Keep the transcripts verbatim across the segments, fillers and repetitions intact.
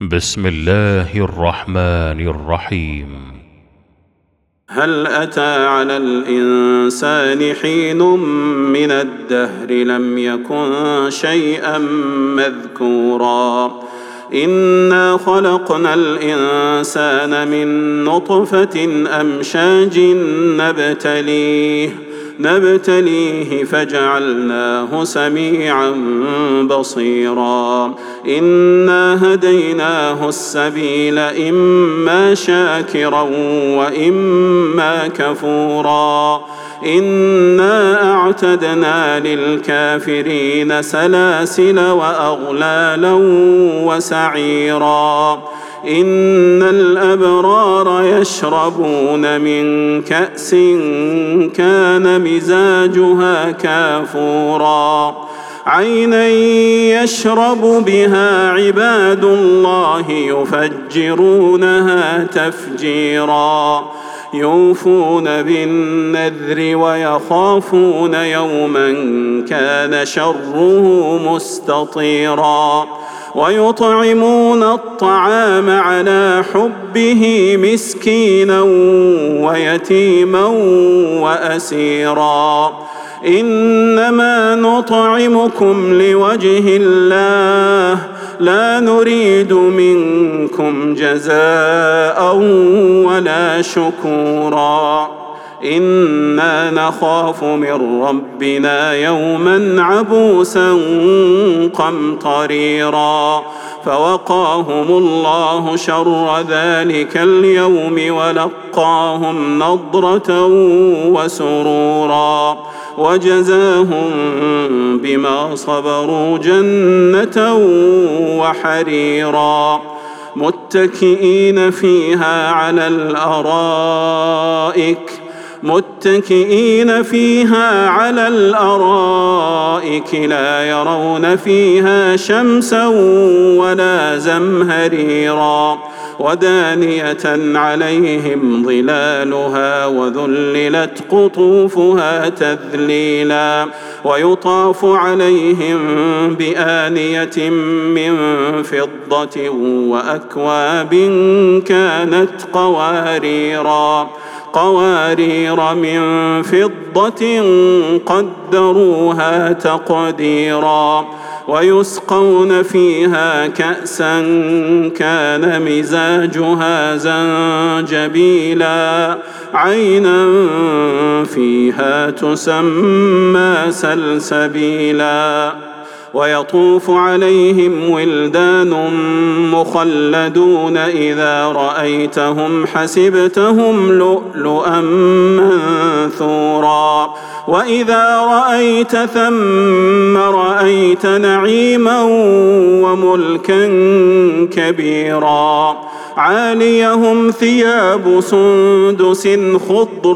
بسم الله الرحمن الرحيم. هل أتى على الإنسان حين من الدهر لم يكن شيئا مذكورا إنا خلقنا الإنسان من نطفة أمشاج نبتليه نبتليه فجعلناه سميعا بصيرا إنا هديناه السبيل إما شاكرا وإما كفورا إنا أعتدنا للكافرين سلاسل وأغلالا وسعيرا إن الأبرار يشربون من كأس كان مزاجها كافورا عينا يشرب بها عباد الله يفجرونها تفجيرا يوفون بالنذر ويخافون يوما كان شره مستطيرا ويطعمون الطعام على حبه مسكينا ويتيما وأسيرا إنما نطعمكم لوجه الله لا نريد منكم جزاء ولا شكورا إنا نخاف من ربنا يوما عبوسا قمطريرا فوقاهم الله شر ذلك اليوم ولقاهم نضرة وسرورا وجزاهم بما صبروا جنة وحريرا متكئين فيها على الأرائك متكئين فيها على الأرائك لا يرون فيها شمسا ولا زمهريرا ودانية عليهم ظلالها وذللت قطوفها تذليلا ويطاف عليهم بآنية من فضة وأكواب كانت قواريرا قوارير من فضة قدروها تقديرا ويسقون فيها كأسا كان مزاجها زنجبيلا عينا فيها تسمى سلسبيلا ويطوف عليهم ولدان مخلدون إذا رأيتهم حسبتهم لؤلؤا منثورا وإذا رأيت ثم رأيت نعيما وملكا كبيرا عاليهم ثياب سندس خضر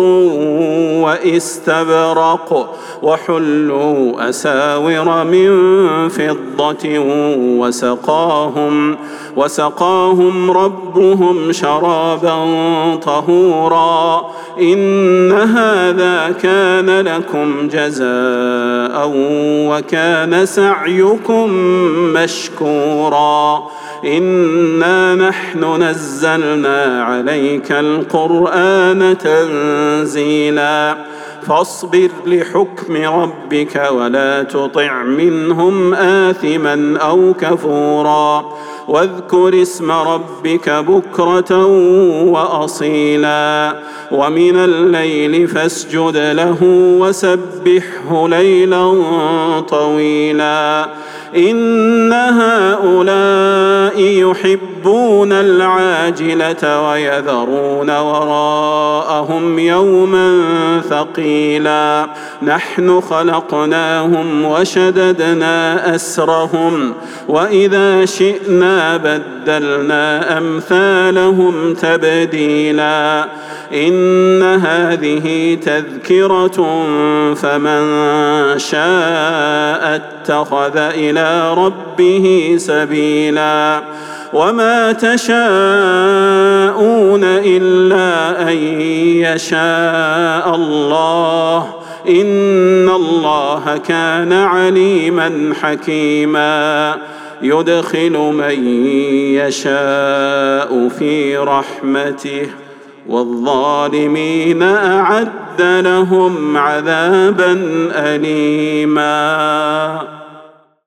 واستبرق وحلوا أساور من فضة وسقاهم وسقاهم ربهم شرابا طهورا إن هذا كان لكم جزاء وكان سعيكم مشكورا إنا نحن نزلنا عليك القرآن تنزيلا فاصبر لحكم ربك ولا تطع منهم آثما أو كفورا واذكر اسم ربك بكرة وأصيلا ومن الليل فاسجد له وسبحه ليلا طويلا إن هؤلاء يحبون العاجلة ويذرون وراءهم يوما ثقيلا نحن خلقناهم وشددنا أسرهم وإذا شئنا بدلنا أمثالهم تبديلا إن هذه تذكرة فمن شاء اتخذ إلى ربه سبيلا وما تشاءون إلا أن يشاء الله إن الله كان عليما حكيما يدخل من يشاء في رحمته والظالمين أعد لهم عذابا أليما.